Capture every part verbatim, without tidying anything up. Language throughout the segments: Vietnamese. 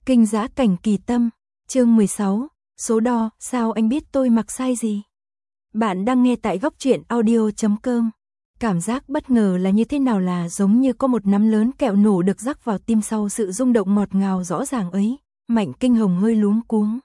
Kinh Dã Cảnh Kỳ Tâm, chương mười sáu, số đo, sao anh biết tôi mặc size gì? Bạn đang nghe tại góc truyện audio chấm com. Cảm giác bất ngờ là như thế nào, là giống như có một nắm lớn kẹo nổ được rắc vào tim sau sự rung động ngọt ngào rõ ràng ấy. Mạnh Kinh Hồng hơi luống cuống.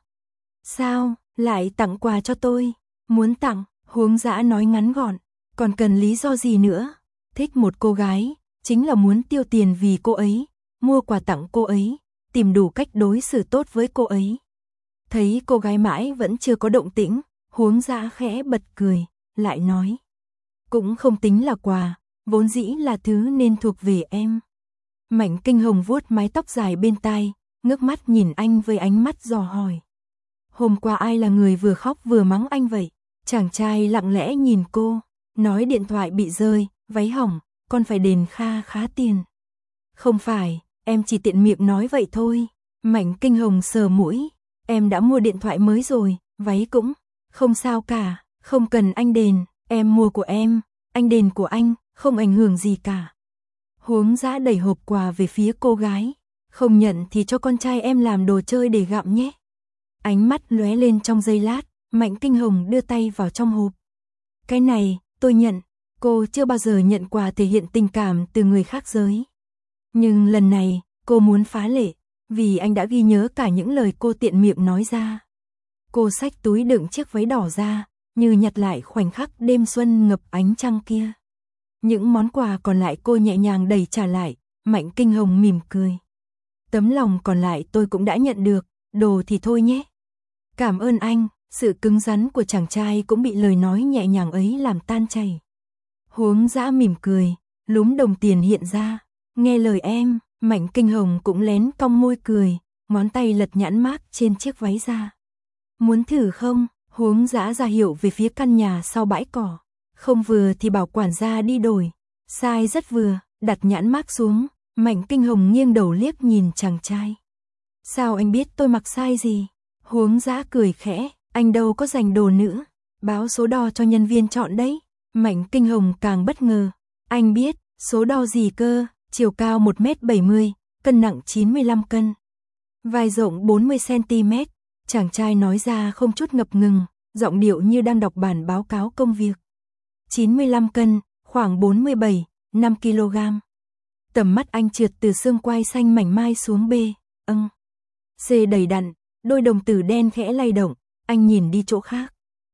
Sao, lại tặng quà cho tôi? Muốn tặng, Huống Dã nói ngắn gọn. Còn cần lý do gì nữa? Thích một cô gái, chính là muốn tiêu tiền vì cô ấy, mua quà tặng cô ấy, tìm đủ cách đối xử tốt với cô ấy. Thấy cô gái mãi vẫn chưa có động tĩnh, Huống Dã khẽ bật cười, lại nói. Cũng không tính là quà, vốn dĩ là thứ nên thuộc về em. Mạnh Kinh Hồng vuốt mái tóc dài bên tai, ngước mắt nhìn anh với ánh mắt dò hỏi. Hôm qua ai là người vừa khóc vừa mắng anh vậy? Chàng trai lặng lẽ nhìn cô, nói điện thoại bị rơi, váy hỏng, con phải đền kha khá tiền. Không phải, em chỉ tiện miệng nói vậy thôi. Mạnh Kinh Hồng sờ mũi, em đã mua điện thoại mới rồi, váy cũng không sao cả, không cần anh đền, em mua của em, anh đền của anh, không ảnh hưởng gì cả. Huống Dã đẩy hộp quà về phía cô gái, không nhận thì cho con trai em làm đồ chơi để gặm nhé. Ánh mắt lóe lên trong giây lát, Mạnh Kinh Hồng đưa tay vào trong hộp. Cái này, tôi nhận, cô chưa bao giờ nhận quà thể hiện tình cảm từ người khác giới. Nhưng lần này, cô muốn phá lệ, vì anh đã ghi nhớ cả những lời cô tiện miệng nói ra. Cô xách túi đựng chiếc váy đỏ ra, như nhặt lại khoảnh khắc đêm xuân ngập ánh trăng kia. Những món quà còn lại cô nhẹ nhàng đẩy trả lại, Mạnh Kinh Hồng mỉm cười. Tấm lòng còn lại tôi cũng đã nhận được, đồ thì thôi nhé. Cảm ơn anh, sự cứng rắn của chàng trai cũng bị lời nói nhẹ nhàng ấy làm tan chảy. Huống Dã mỉm cười, lúm đồng tiền hiện ra, nghe lời em. Mạnh Kinh Hồng cũng lén cong môi cười, ngón tay lật nhãn mác trên chiếc váy ra. Muốn thử không? Huống Dã ra hiệu về phía căn nhà sau bãi cỏ. Không vừa thì bảo quản gia đi đổi. Size rất vừa, đặt nhãn mác xuống, Mạnh Kinh Hồng nghiêng đầu liếc nhìn chàng trai. Sao anh biết tôi mặc size gì? Huống Dã cười khẽ, anh đâu có giành đồ nữa, báo số đo cho nhân viên chọn đấy. Mạnh Kinh Hồng càng bất ngờ, anh biết, số đo gì cơ? Chiều cao một mét bảy mươi, cân nặng chín mươi lăm cân. Vai rộng bốn mươi xăng ti mét, chàng trai nói ra không chút ngập ngừng, giọng điệu như đang đọc bản báo cáo công việc. chín mươi lăm cân, khoảng bốn mươi bảy, năm ki lô gam. Tầm mắt anh trượt từ xương quai xanh mảnh mai xuống B, âng. C đầy đặn, đôi đồng tử đen khẽ lay động, anh nhìn đi chỗ khác.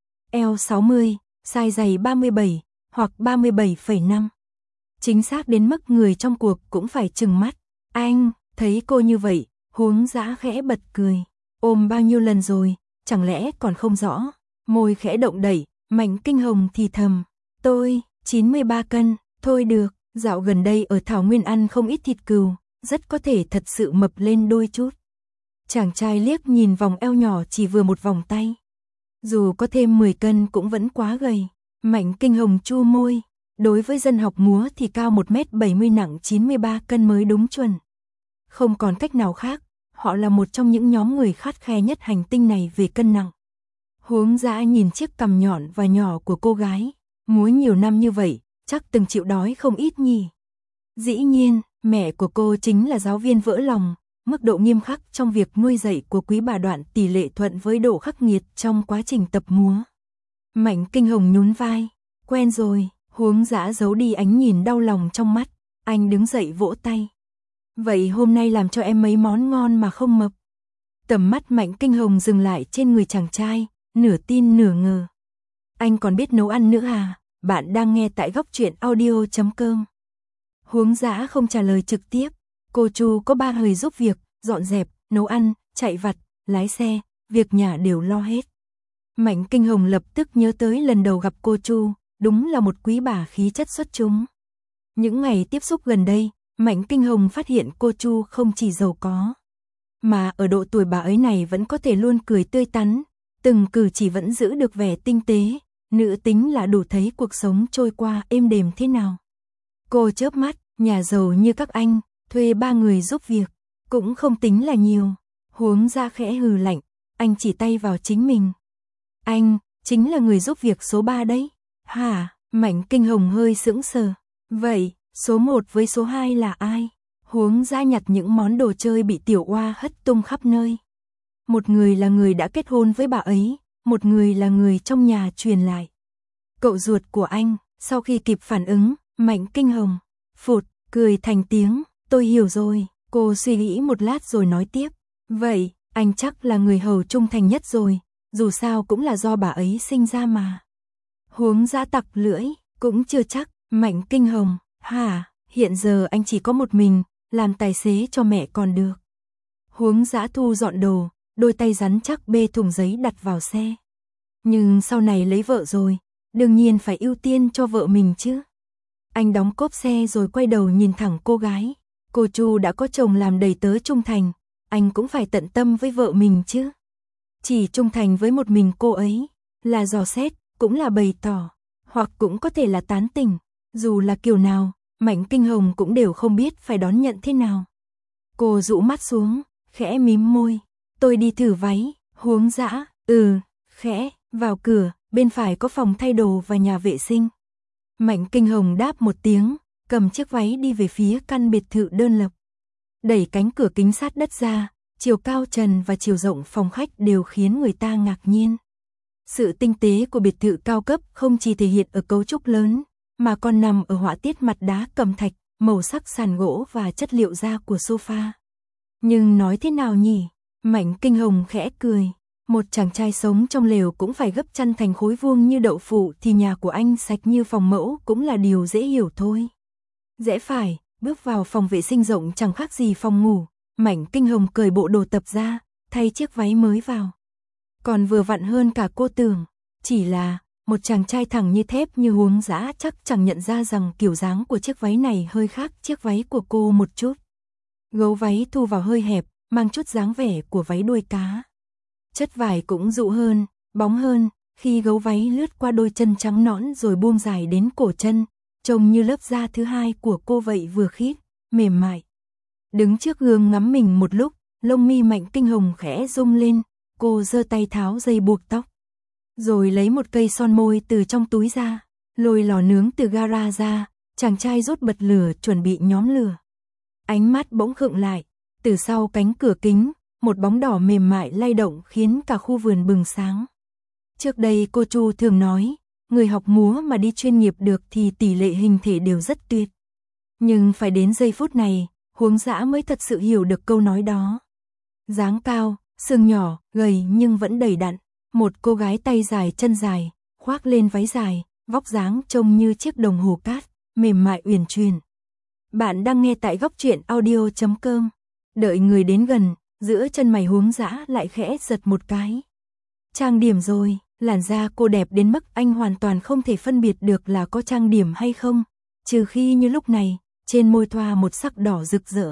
Eo sáu mươi, size giày ba mươi bảy, hoặc ba mươi bảy phẩy năm. Chính xác đến mức người trong cuộc cũng phải trừng mắt. Anh, thấy cô như vậy, Huống Dã khẽ bật cười. Ôm bao nhiêu lần rồi, chẳng lẽ còn không rõ? Môi khẽ động đẩy, Mạnh Kinh Hồng thì thầm. Tôi, chín mươi ba cân, thôi được, dạo gần đây ở Thảo Nguyên ăn không ít thịt cừu, rất có thể thật sự mập lên đôi chút. Chàng trai liếc nhìn vòng eo nhỏ chỉ vừa một vòng tay. Dù có thêm mười cân cũng vẫn quá gầy. Mạnh Kinh Hồng chu môi. Đối với dân học múa thì cao một mét bảy mươi nặng chín mươi ba cân mới đúng chuẩn. Không còn cách nào khác, họ là một trong những nhóm người khắt khe nhất hành tinh này về cân nặng. Huống Dã nhìn chiếc cằm nhọn và nhỏ của cô gái, múa nhiều năm như vậy, chắc từng chịu đói không ít nhỉ. Dĩ nhiên, mẹ của cô chính là giáo viên vỡ lòng, mức độ nghiêm khắc trong việc nuôi dạy của quý bà Đoạn tỷ lệ thuận với độ khắc nghiệt trong quá trình tập múa. Mạnh Kinh Hồng nhún vai, quen rồi. Huống Dã giấu đi ánh nhìn đau lòng trong mắt, anh đứng dậy vỗ tay. Vậy hôm nay làm cho em mấy món ngon mà không mập. Tầm mắt Mạnh Kinh Hồng dừng lại trên người chàng trai, nửa tin nửa ngờ. Anh còn biết nấu ăn nữa à? Bạn đang nghe tại góc truyện audio chấm com. Huống Dã không trả lời trực tiếp. Cô Chu có ba người giúp việc, dọn dẹp, nấu ăn, chạy vặt, lái xe, việc nhà đều lo hết. Mạnh Kinh Hồng lập tức nhớ tới lần đầu gặp cô Chu. Đúng là một quý bà khí chất xuất chúng. Những ngày tiếp xúc gần đây, Mạnh Kinh Hồng phát hiện cô Chu không chỉ giàu có, mà ở độ tuổi bà ấy này vẫn có thể luôn cười tươi tắn, từng cử chỉ vẫn giữ được vẻ tinh tế, nữ tính là đủ thấy cuộc sống trôi qua êm đềm thế nào. Cô chớp mắt, nhà giàu như các anh, thuê ba người giúp việc, cũng không tính là nhiều. Huống Dã khẽ hừ lạnh, anh chỉ tay vào chính mình. Anh, chính là người giúp việc số ba đấy. Hả? Mạnh Kinh Hồng hơi sững sờ. Vậy, số một với số hai là ai? Huống Dã nhặt những món đồ chơi bị Tiểu Oa hất tung khắp nơi. Một người là người đã kết hôn với bà ấy, một người là người trong nhà truyền lại. Cậu ruột của anh, sau khi kịp phản ứng, Mạnh Kinh Hồng, phụt, cười thành tiếng, tôi hiểu rồi, cô suy nghĩ một lát rồi nói tiếp. Vậy, anh chắc là người hầu trung thành nhất rồi, dù sao cũng là do bà ấy sinh ra mà. Huống Dã tặc lưỡi, cũng chưa chắc, Mạnh Kinh Hồng, hả, hiện giờ anh chỉ có một mình, làm tài xế cho mẹ còn được. Huống Dã thu dọn đồ, đôi tay rắn chắc bê thùng giấy đặt vào xe. Nhưng sau này lấy vợ rồi, đương nhiên phải ưu tiên cho vợ mình chứ. Anh đóng cốp xe rồi quay đầu nhìn thẳng cô gái. Cô Chu đã có chồng làm đầy tớ trung thành, anh cũng phải tận tâm với vợ mình chứ. Chỉ trung thành với một mình cô ấy, là dò xét, cũng là bày tỏ, hoặc cũng có thể là tán tỉnh. Dù là kiểu nào, Mạnh Kinh Hồng cũng đều không biết phải đón nhận thế nào. Cô rũ mắt xuống, khẽ mím môi. Tôi đi thử váy. Huống Dã, ừ, khẽ, vào cửa, bên phải có phòng thay đồ và nhà vệ sinh. Mạnh Kinh Hồng đáp một tiếng, cầm chiếc váy đi về phía căn biệt thự đơn lập. Đẩy cánh cửa kính sát đất ra, chiều cao trần và chiều rộng phòng khách đều khiến người ta ngạc nhiên. Sự tinh tế của biệt thự cao cấp không chỉ thể hiện ở cấu trúc lớn, mà còn nằm ở họa tiết mặt đá cẩm thạch, màu sắc sàn gỗ và chất liệu da của sofa. Nhưng nói thế nào nhỉ? Mạnh Kinh Hồng khẽ cười. Một chàng trai sống trong lều cũng phải gấp chăn thành khối vuông như đậu phụ thì nhà của anh sạch như phòng mẫu cũng là điều dễ hiểu thôi. Rẽ phải, bước vào phòng vệ sinh rộng chẳng khác gì phòng ngủ. Mạnh Kinh Hồng cởi bộ đồ tập ra, thay chiếc váy mới vào. Còn vừa vặn hơn cả cô tưởng. Chỉ là, một chàng trai thẳng như thép như Huống Dã chắc chẳng nhận ra rằng kiểu dáng của chiếc váy này hơi khác chiếc váy của cô một chút. Gấu váy thu vào hơi hẹp, mang chút dáng vẻ của váy đuôi cá. Chất vải cũng dụ hơn, bóng hơn, khi gấu váy lướt qua đôi chân trắng nõn rồi buông dài đến cổ chân, trông như lớp da thứ hai của cô vậy vừa khít, mềm mại. Đứng trước gương ngắm mình một lúc, lông mi Mạnh Kinh Hồng khẽ rung lên, cô giơ tay tháo dây buộc tóc. Rồi lấy một cây son môi từ trong túi ra, lôi lò nướng từ gara ra, chàng trai rút bật lửa chuẩn bị nhóm lửa. Ánh mắt bỗng khựng lại, từ sau cánh cửa kính, một bóng đỏ mềm mại lay động khiến cả khu vườn bừng sáng. Trước đây cô Chu thường nói, người học múa mà đi chuyên nghiệp được thì tỷ lệ hình thể đều rất tuyệt. Nhưng phải đến giây phút này, Huống Dã mới thật sự hiểu được câu nói đó. Dáng cao, xương nhỏ, gầy nhưng vẫn đầy đặn. Một cô gái tay dài chân dài, khoác lên váy dài, vóc dáng trông như chiếc đồng hồ cát, mềm mại uyển chuyển. Bạn đang nghe tại góc truyện audio chấm com. Đợi người đến gần, giữa chân mày Huống Dã lại khẽ giật một cái. Trang điểm rồi, làn da cô đẹp đến mức anh hoàn toàn không thể phân biệt được là có trang điểm hay không, trừ khi như lúc này, trên môi thoa một sắc đỏ rực rỡ.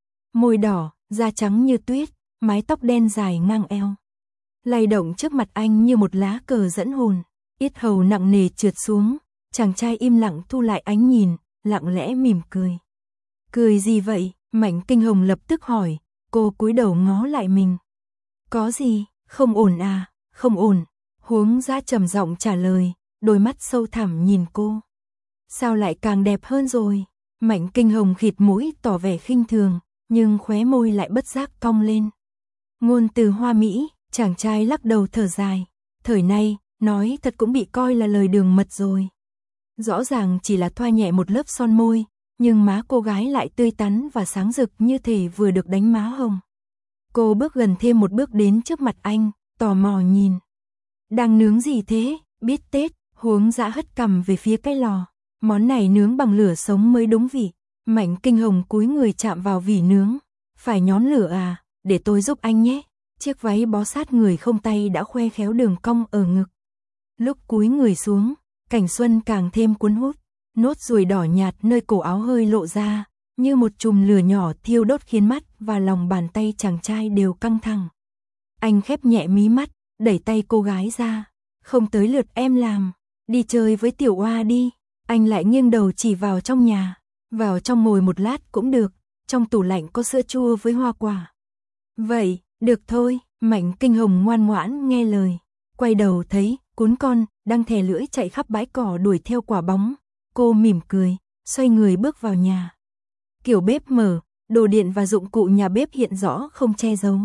Môi đỏ, da trắng như tuyết, mái tóc đen dài ngang eo. Lay động trước mặt anh như một lá cờ dẫn hồn, yết hầu nặng nề trượt xuống, chàng trai im lặng thu lại ánh nhìn, lặng lẽ mỉm cười. Cười gì vậy? Mạnh Kinh Hồng lập tức hỏi, cô cúi đầu ngó lại mình. Có gì, không ổn à, không ổn. Huống Dã trầm giọng trả lời, đôi mắt sâu thẳm nhìn cô. Sao lại càng đẹp hơn rồi? Mạnh Kinh Hồng khịt mũi tỏ vẻ khinh thường, nhưng khóe môi lại bất giác cong lên. Ngôn từ hoa mỹ, chàng trai lắc đầu thở dài. Thời nay, nói thật cũng bị coi là lời đường mật rồi. Rõ ràng chỉ là thoa nhẹ một lớp son môi, nhưng má cô gái lại tươi tắn và sáng rực như thể vừa được đánh má hồng. Cô bước gần thêm một bước đến trước mặt anh, tò mò nhìn. Đang nướng gì thế? Bít tết. Huống Dã hất cằm về phía cái lò. Món này nướng bằng lửa sống mới đúng vị. Mạnh Kinh Hồng cúi người chạm vào vỉ nướng. Phải nhón lửa à? Để tôi giúp anh nhé. Chiếc váy bó sát người không tay đã khoe khéo đường cong ở ngực. Lúc cúi người xuống, cảnh xuân càng thêm cuốn hút. Nốt ruồi đỏ nhạt nơi cổ áo hơi lộ ra, như một chùm lửa nhỏ thiêu đốt khiến mắt và lòng bàn tay chàng trai đều căng thẳng. Anh khép nhẹ mí mắt, đẩy tay cô gái ra. Không tới lượt em làm, đi chơi với Tiểu Oa đi. Anh lại nghiêng đầu chỉ vào trong nhà. Vào trong ngồi một lát cũng được, trong tủ lạnh có sữa chua với hoa quả. Vậy, được thôi. Mạnh Kinh Hồng ngoan ngoãn nghe lời. Quay đầu thấy, cún con, đang thè lưỡi chạy khắp bãi cỏ đuổi theo quả bóng. Cô mỉm cười, xoay người bước vào nhà. Kiểu bếp mở, đồ điện và dụng cụ nhà bếp hiện rõ không che giấu.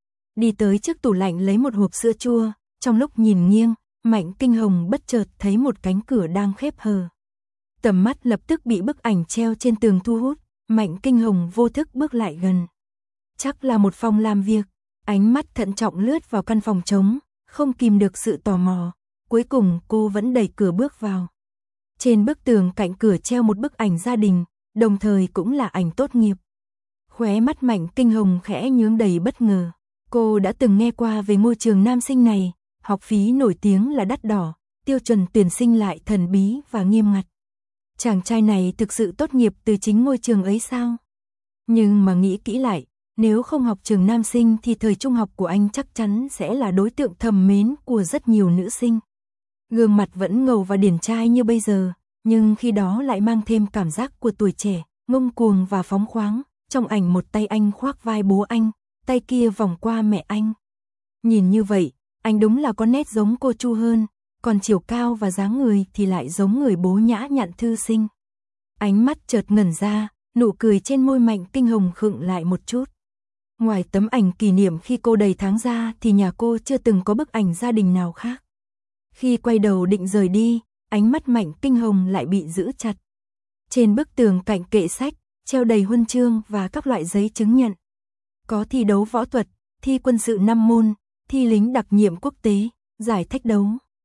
Đi tới trước tủ lạnh lấy một hộp sữa chua, trong lúc nhìn nghiêng, Mạnh Kinh Hồng bất chợt thấy một cánh cửa đang khép hờ. Tầm mắt lập tức bị bức ảnh treo trên tường thu hút, Mạnh Kinh Hồng vô thức bước lại gần. Chắc là một phòng làm việc, ánh mắt thận trọng lướt vào căn phòng trống, không kìm được sự tò mò, cuối cùng cô vẫn đẩy cửa bước vào. Trên bức tường cạnh cửa treo một bức ảnh gia đình, đồng thời cũng là ảnh tốt nghiệp. Khóe mắt Mạnh Kinh Hồng khẽ nhướng đầy bất ngờ. Cô đã từng nghe qua về ngôi trường nam sinh này, học phí nổi tiếng là đắt đỏ, tiêu chuẩn tuyển sinh lại thần bí và nghiêm ngặt. Chàng trai này thực sự tốt nghiệp từ chính ngôi trường ấy sao? Nhưng mà nghĩ kỹ lại, nếu không học trường nam sinh thì thời trung học của anh chắc chắn sẽ là đối tượng thầm mến của rất nhiều nữ sinh. Gương mặt vẫn ngầu và điển trai như bây giờ, nhưng khi đó lại mang thêm cảm giác của tuổi trẻ, ngông cuồng và phóng khoáng. Trong ảnh một tay anh khoác vai bố anh, tay kia vòng qua mẹ anh. Nhìn như vậy, anh đúng là có nét giống cô Chu hơn, còn chiều cao và dáng người thì lại giống người bố nhã nhặn thư sinh. Ánh mắt chợt ngẩn ra, nụ cười trên môi Mạnh Kinh Hồng khựng lại một chút. Ngoài tấm ảnh kỷ niệm khi cô đầy tháng ra thì nhà cô chưa từng có bức ảnh gia đình nào khác. Khi quay đầu định rời đi, ánh mắt Mạnh Kinh Hồng lại bị giữ chặt. Trên bức tường cạnh kệ sách, treo đầy huân chương và các loại giấy chứng nhận. Có thi đấu võ thuật, thi quân sự năm môn, thi lính đặc nhiệm quốc tế, giải thách đấu,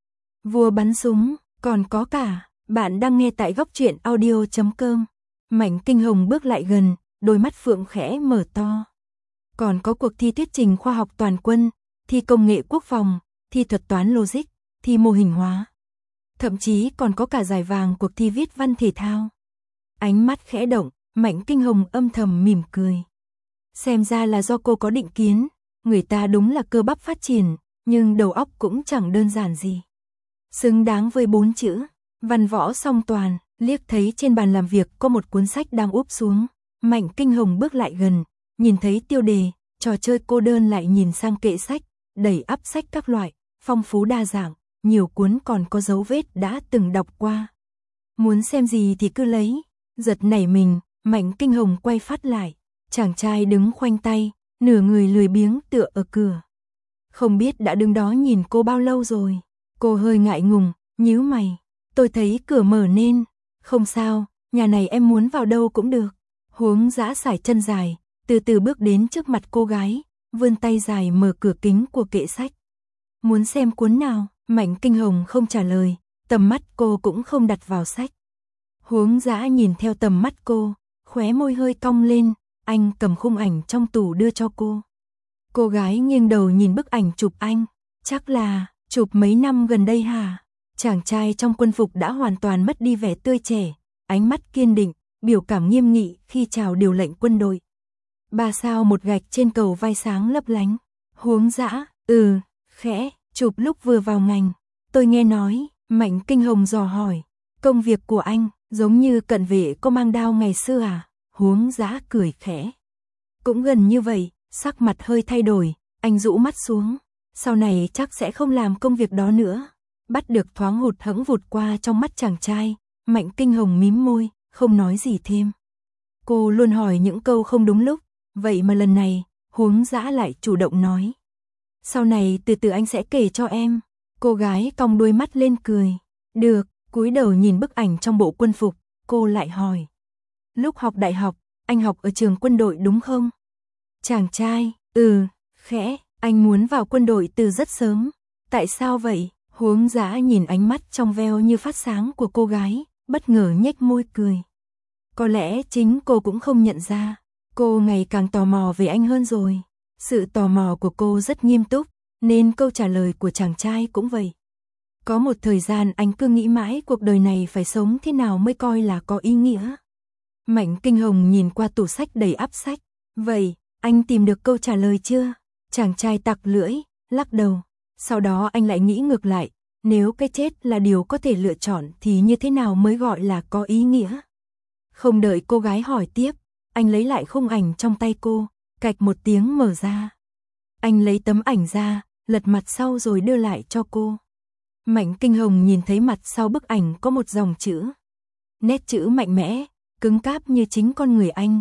vua bắn súng, còn có cả. Bạn đang nghe tại góc truyện audio chấm com. Mạnh Kinh Hồng bước lại gần, đôi mắt phượng khẽ mở to. Còn có cuộc thi thuyết trình khoa học toàn quân, thi công nghệ quốc phòng, thi thuật toán logic, thi mô hình hóa. Thậm chí còn có cả giải vàng cuộc thi viết văn thể thao. Ánh mắt khẽ động, Mạnh Kinh Hồng âm thầm mỉm cười. Xem ra là do cô có định kiến, người ta đúng là cơ bắp phát triển, nhưng đầu óc cũng chẳng đơn giản gì. Xứng đáng với bốn chữ, văn võ song toàn. Liếc thấy trên bàn làm việc có một cuốn sách đang úp xuống, Mạnh Kinh Hồng bước lại gần, nhìn thấy tiêu đề, trò chơi cô đơn lại nhìn sang kệ sách, đầy ắp sách các loại, phong phú đa dạng, nhiều cuốn còn có dấu vết đã từng đọc qua. Muốn xem gì thì cứ lấy. Giật nảy mình, Mạnh Kinh Hồng quay phát lại, chàng trai đứng khoanh tay, nửa người lười biếng tựa ở cửa. Không biết đã đứng đó nhìn cô bao lâu rồi. Cô hơi ngại ngùng, nhíu mày. Tôi thấy cửa mở nên. Không sao, nhà này em muốn vào đâu cũng được. Huống dã sải chân dài, từ từ bước đến trước mặt cô gái, vươn tay dài mở cửa kính của kệ sách. Muốn xem cuốn nào? Mạnh Kinh Hồng không trả lời, tầm mắt cô cũng không đặt vào sách. Huống dã nhìn theo tầm mắt cô, khóe môi hơi cong lên, anh cầm khung ảnh trong tủ đưa cho cô. Cô gái nghiêng đầu nhìn bức ảnh chụp anh, chắc là chụp mấy năm gần đây hả? Chàng trai trong quân phục đã hoàn toàn mất đi vẻ tươi trẻ, ánh mắt kiên định, biểu cảm nghiêm nghị khi chào điều lệnh quân đội. Ba sao một gạch trên cầu vai sáng lấp lánh. Huống dã, ừ, khẽ, chụp lúc vừa vào ngành. Tôi nghe nói, Mạnh Kinh Hồng dò hỏi, công việc của anh giống như cận vệ có mang đao ngày xưa à? Huống dã cười khẽ. Cũng gần như vậy, sắc mặt hơi thay đổi, anh rũ mắt xuống. Sau này chắc sẽ không làm công việc đó nữa. Bắt được thoáng hụt hẫng vụt qua trong mắt chàng trai, Mạnh Kinh Hồng mím môi, không nói gì thêm. Cô luôn hỏi những câu không đúng lúc, vậy mà lần này, Huống dã lại chủ động nói. Sau này từ từ anh sẽ kể cho em. Cô gái cong đuôi mắt lên cười. Được, cúi đầu nhìn bức ảnh trong bộ quân phục, cô lại hỏi. Lúc học đại học, anh học ở trường quân đội đúng không? Chàng trai, ừ, khẽ, anh muốn vào quân đội từ rất sớm. Tại sao vậy? Huống dã nhìn ánh mắt trong veo như phát sáng của cô gái, bất ngờ nhếch môi cười. Có lẽ chính cô cũng không nhận ra, cô ngày càng tò mò về anh hơn rồi. Sự tò mò của cô rất nghiêm túc, nên câu trả lời của chàng trai cũng vậy. Có một thời gian anh cứ nghĩ mãi cuộc đời này phải sống thế nào mới coi là có ý nghĩa. Mạnh Kinh Hồng nhìn qua tủ sách đầy ắp sách. Vậy, anh tìm được câu trả lời chưa? Chàng trai tặc lưỡi, lắc đầu. Sau đó anh lại nghĩ ngược lại, nếu cái chết là điều có thể lựa chọn thì như thế nào mới gọi là có ý nghĩa? Không đợi cô gái hỏi tiếp, anh lấy lại khung ảnh trong tay cô, cạch một tiếng mở ra. Anh lấy tấm ảnh ra, lật mặt sau rồi đưa lại cho cô. Mạnh Kinh Hồng nhìn thấy mặt sau bức ảnh có một dòng chữ. Nét chữ mạnh mẽ, cứng cáp như chính con người anh.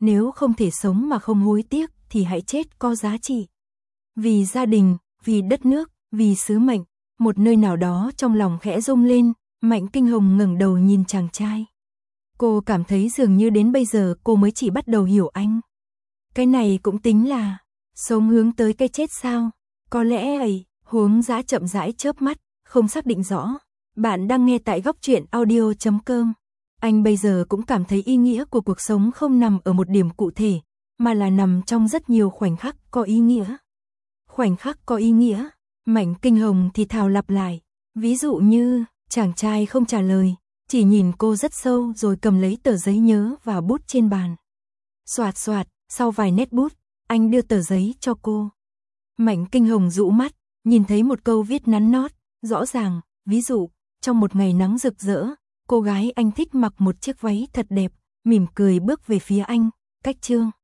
nếu không thể sống mà không hối tiếc thì hãy chết có giá trị. Vì gia đình, vì đất nước, vì sứ mệnh, một nơi nào đó trong lòng khẽ rung lên, Mạnh Kinh Hồng ngẩng đầu nhìn chàng trai. Cô cảm thấy dường như đến bây giờ cô mới chỉ bắt đầu hiểu anh. Cái này cũng tính là sống hướng tới cái chết sao? Có lẽ ấy, Huống Dã chậm rãi chớp mắt, không xác định rõ. Bạn đang nghe tại góc truyện audio chấm com. Anh bây giờ cũng cảm thấy ý nghĩa của cuộc sống không nằm ở một điểm cụ thể, mà là nằm trong rất nhiều khoảnh khắc có ý nghĩa. Khoảnh khắc có ý nghĩa, Mạnh Kinh Hồng thì thào lặp lại. Ví dụ như, chàng trai không trả lời, chỉ nhìn cô rất sâu rồi cầm lấy tờ giấy nhớ và bút trên bàn. Soạt soạt, sau vài nét bút, anh đưa tờ giấy cho cô. Mạnh Kinh Hồng dụ mắt, nhìn thấy một câu viết nắn nót, rõ ràng, ví dụ, trong một ngày nắng rực rỡ, cô gái anh thích mặc một chiếc váy thật đẹp, mỉm cười bước về phía anh, cách chương.